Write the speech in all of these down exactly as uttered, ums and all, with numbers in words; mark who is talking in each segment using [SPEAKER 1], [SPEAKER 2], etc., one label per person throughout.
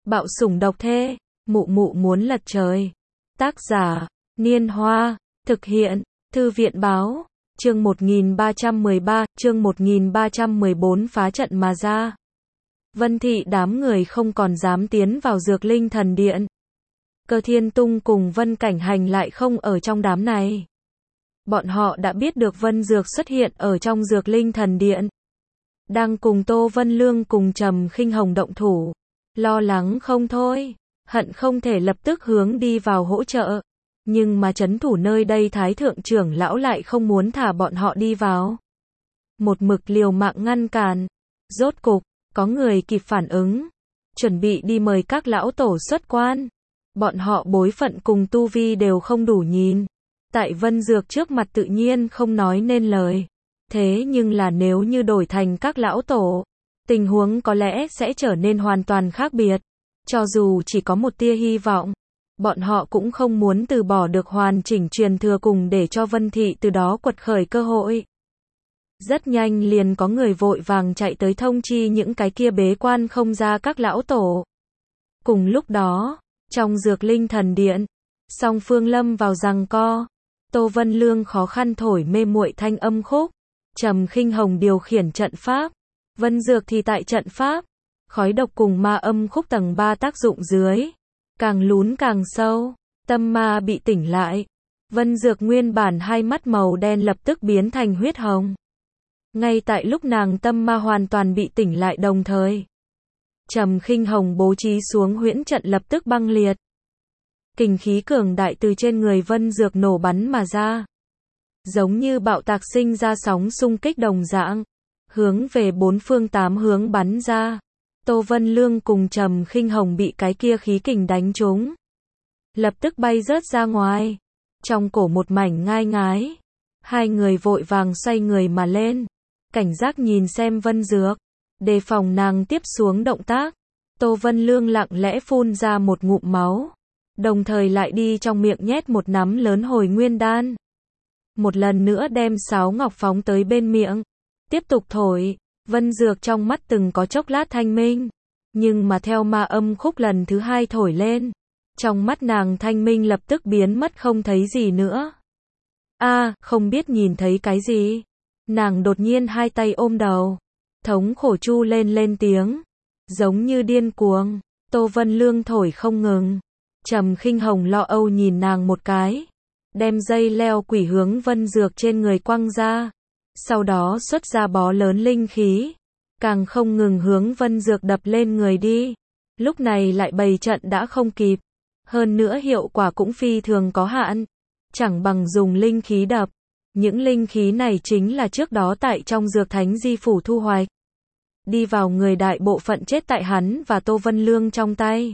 [SPEAKER 1] Bạo sủng độc thê, mụ mụ muốn lật trời. Tác giả, Niên Hoa, thực hiện, Thư viện Báo, chương một nghìn ba trăm mười ba, chương một nghìn ba trăm mười bốn phá trận mà ra. Vân Thị đám người không còn dám tiến vào Dược Linh Thần Điện. Cơ Thiên Tung cùng Vân Cảnh Hành lại không ở trong đám này. Bọn họ đã biết được Vân Dược xuất hiện ở trong Dược Linh Thần Điện. Đang cùng Tô Vân Lương cùng Trầm Khinh Hồng động thủ. Lo lắng không thôi, hận không thể lập tức hướng đi vào hỗ trợ. Nhưng mà trấn thủ nơi đây Thái Thượng trưởng lão lại không muốn thả bọn họ đi vào. Một mực liều mạng ngăn cản. Rốt cục, có người kịp phản ứng. Chuẩn bị đi mời các lão tổ xuất quan. Bọn họ bối phận cùng tu vi đều không đủ nhìn. Tại Vân Dược trước mặt tự nhiên không nói nên lời. Thế nhưng là nếu như đổi thành các lão tổ, tình huống có lẽ sẽ trở nên hoàn toàn khác biệt. Cho dù chỉ có một tia hy vọng, bọn họ cũng không muốn từ bỏ được hoàn chỉnh truyền thừa cùng để cho Vân Thị từ đó quật khởi cơ hội. Rất nhanh liền có người vội vàng chạy tới thông chi những cái kia bế quan không ra các lão tổ. Cùng lúc đó, trong Dược Linh Thần Điện, song phương lâm vào giằng co. Tô Vân Lương khó khăn thổi mê muội thanh âm khúc, Trầm Khinh Hồng điều khiển trận pháp, Vân Dược thì tại trận pháp, khói độc cùng ma âm khúc tầng ba tác dụng dưới, càng lún càng sâu, tâm ma bị tỉnh lại. Vân Dược nguyên bản hai mắt màu đen lập tức biến thành huyết hồng. Ngay tại lúc nàng tâm ma hoàn toàn bị tỉnh lại đồng thời, Trầm Khinh Hồng bố trí xuống huyễn trận lập tức băng liệt. Kình khí cường đại từ trên người Vân Dược nổ bắn mà ra. Giống như bạo tạc sinh ra sóng xung kích đồng dạng, hướng về bốn phương tám hướng bắn ra. Tô Vân Lương cùng Trầm Khinh Hồng bị cái kia khí kình đánh trúng, lập tức bay rớt ra ngoài. Trong cổ một mảnh ngai ngái, hai người vội vàng xoay người mà lên, cảnh giác nhìn xem Vân Dược, đề phòng nàng tiếp xuống động tác. Tô Vân Lương lặng lẽ phun ra một ngụm máu, đồng thời lại đi trong miệng nhét một nắm lớn hồi nguyên đan. Một lần nữa đem sáo ngọc phóng tới bên miệng, tiếp tục thổi. Vân Dược trong mắt từng có chốc lát thanh minh, nhưng mà theo ma âm khúc lần thứ hai thổi lên, trong mắt nàng thanh minh lập tức biến mất không thấy gì nữa. A, à, không biết nhìn thấy cái gì. Nàng đột nhiên hai tay ôm đầu, thống khổ chu lên lên tiếng, giống như điên cuồng. Tô Vân Lương thổi không ngừng. Trầm Khinh Hồng lo âu nhìn nàng một cái, đem dây leo quỷ hướng Vân Dược trên người quăng ra. Sau đó xuất ra bó lớn linh khí, càng không ngừng hướng Vân Dược đập lên người đi. Lúc này lại bày trận đã không kịp, hơn nữa hiệu quả cũng phi thường có hạn, chẳng bằng dùng linh khí đập. Những linh khí này chính là trước đó tại trong Dược Thánh Di Phủ thu hoạch, đi vào người đại bộ phận chết tại hắn và Tô Vân Lương trong tay.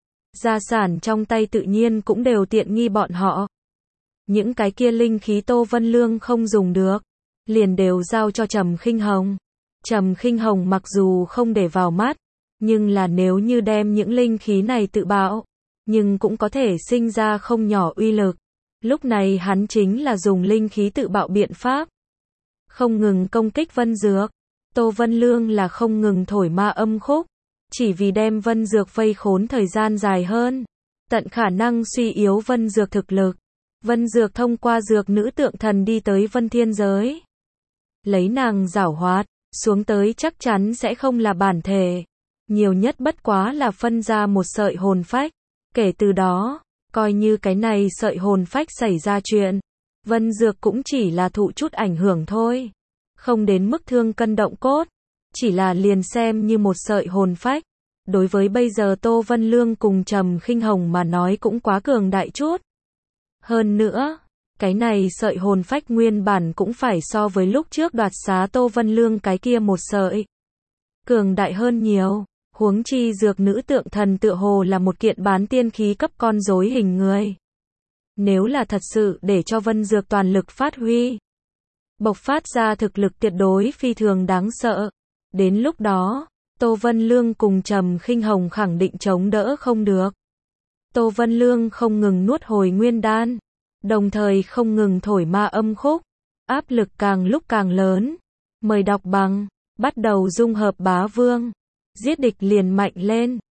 [SPEAKER 1] Gia sản trong tay tự nhiên cũng đều tiện nghi bọn họ. Những cái kia linh khí Tô Vân Lương không dùng được, liền đều giao cho Trầm Khinh Hồng. Trầm Khinh Hồng mặc dù không để vào mắt, nhưng là nếu như đem những linh khí này tự bạo, nhưng cũng có thể sinh ra không nhỏ uy lực. Lúc này hắn chính là dùng linh khí tự bạo biện pháp, không ngừng công kích Vân Dược. Tô Vân Lương là không ngừng thổi ma âm khúc, chỉ vì đem Vân Dược vây khốn thời gian dài hơn, tận khả năng suy yếu Vân Dược thực lực. Vân Dược thông qua dược nữ tượng thần đi tới Vân Thiên giới. Lấy nàng giảo hoạt, xuống tới chắc chắn sẽ không là bản thể. Nhiều nhất bất quá là phân ra một sợi hồn phách. Kể từ đó, coi như cái này sợi hồn phách xảy ra chuyện, Vân Dược cũng chỉ là thụ chút ảnh hưởng thôi. Không đến mức thương cân động cốt, chỉ là liền xem như một sợi hồn phách. Đối với bây giờ Tô Vân Lương cùng Trầm Khinh Hồng mà nói cũng quá cường đại chút. Hơn nữa, cái này sợi hồn phách nguyên bản cũng phải so với lúc trước đoạt xá Tô Vân Lương cái kia một sợi cường đại hơn nhiều. Huống chi dược nữ tượng thần tựa hồ là một kiện bán tiên khí cấp con rối hình người. Nếu là thật sự để cho Vân Dược toàn lực phát huy, bộc phát ra thực lực tuyệt đối phi thường đáng sợ. Đến lúc đó, Tô Vân Lương cùng Trầm Khinh Hồng khẳng định chống đỡ không được. Tô Vân Lương không ngừng nuốt hồi nguyên đan, đồng thời không ngừng thổi ma âm khúc, áp lực càng lúc càng lớn. Mời đọc bằng, bắt đầu dung hợp bá vương, giết địch liền mạnh lên.